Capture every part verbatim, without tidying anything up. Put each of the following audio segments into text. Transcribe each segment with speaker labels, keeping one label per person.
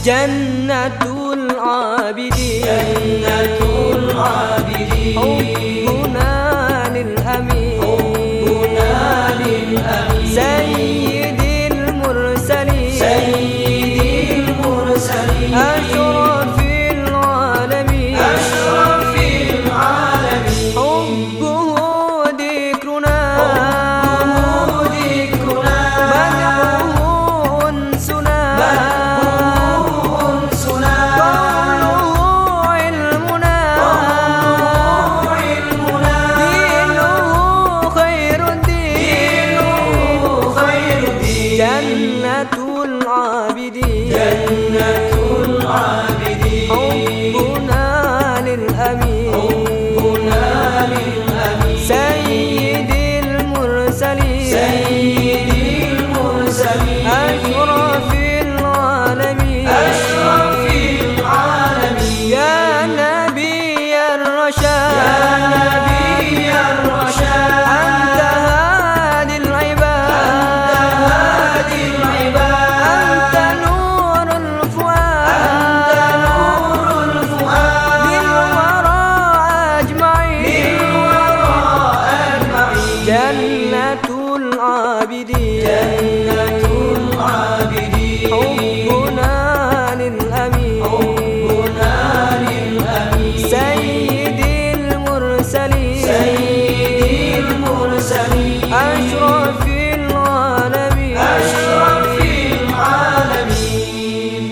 Speaker 1: جنة العابدين
Speaker 2: جنة العابدين
Speaker 1: حبنا للأمين
Speaker 2: حبنا للأمين
Speaker 1: سيد المرسلين
Speaker 2: سيد المرسلين
Speaker 1: أشرف العالمين
Speaker 2: أشرف العالمين
Speaker 1: حبه ذكرنا
Speaker 2: حبه ذكرنا
Speaker 1: مدحه أنسنا
Speaker 2: مدحه أنسنا
Speaker 1: قوله علمنا
Speaker 2: قوله علمنا
Speaker 1: دينه خير الدين
Speaker 2: دينه خير الدين
Speaker 1: جنة العابدين
Speaker 2: جنة العابدين
Speaker 1: حبنا للأمين
Speaker 2: حبنا للأمين
Speaker 1: سيد المرسلين
Speaker 2: سيد المرسلين
Speaker 1: أشرف العالمين
Speaker 2: أشرف العالمين
Speaker 1: يا نبي الرشاد
Speaker 2: يا نبي الرشاد
Speaker 1: أنت هادي العباد
Speaker 2: هادي العباد
Speaker 1: أنت نور الفؤاد
Speaker 2: أنت نور الفؤاد
Speaker 1: للورى أجمعين
Speaker 2: للورى أجمعين
Speaker 1: جنة العابدين
Speaker 2: جنة العابدين
Speaker 1: حبنا للأمين
Speaker 2: حبنا للأمين
Speaker 1: سيد المرسلين
Speaker 2: سيد المرسلين
Speaker 1: أشرف العالمين
Speaker 2: أشرف العالمين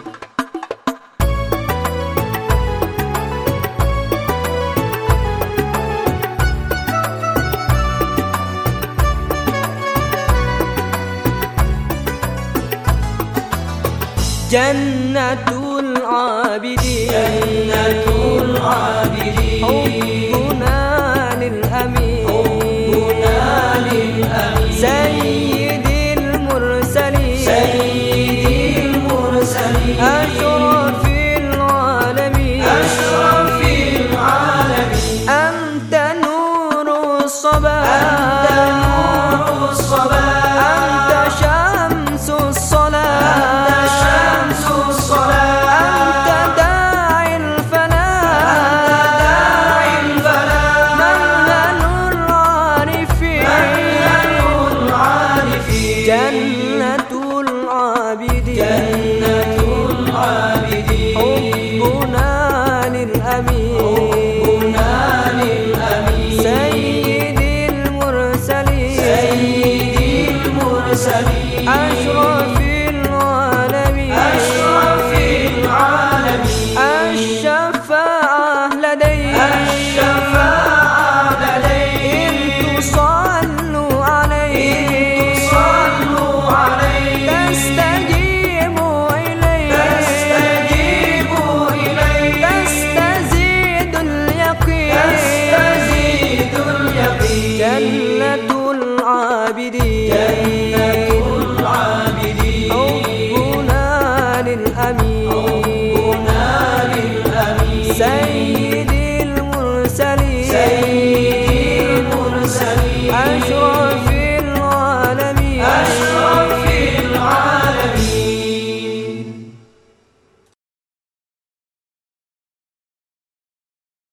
Speaker 1: جنة العابدين
Speaker 2: جنة العابدين
Speaker 1: حبنا للأمين
Speaker 2: حبنا للأمين
Speaker 1: سيد المرسلين
Speaker 2: سيد المرسلين
Speaker 1: أشرف العالمين
Speaker 2: أشرف العالمين
Speaker 1: أنت نور الصباح
Speaker 2: أنت نور الصباح
Speaker 1: أنت شمس الصلاة
Speaker 2: أنت شمس الصلاة
Speaker 1: أنت داعي الفلاح
Speaker 2: أنت داعي الفلاح
Speaker 1: منهل العارفين
Speaker 2: منهل العارفين
Speaker 1: جنة العابدين
Speaker 2: جنة العابدين
Speaker 1: حبنا للأمين
Speaker 2: حبنا للأمين
Speaker 1: سيد المرسلين
Speaker 2: سيد المرسلين
Speaker 1: أشرف العالمين
Speaker 2: أشرف العالمين
Speaker 1: الشفاعة لديه
Speaker 2: الشفاعة لديه
Speaker 1: إن تصلوا عليه
Speaker 2: صلوا عليه
Speaker 1: تستجيب إليه
Speaker 2: تستجيب إليه
Speaker 1: تستزيد اليقين
Speaker 2: تستزيد اليقين
Speaker 1: جنة العابدين
Speaker 2: جنة العابدين
Speaker 1: حبنا للأمين
Speaker 2: حبنا للأمين
Speaker 1: سيد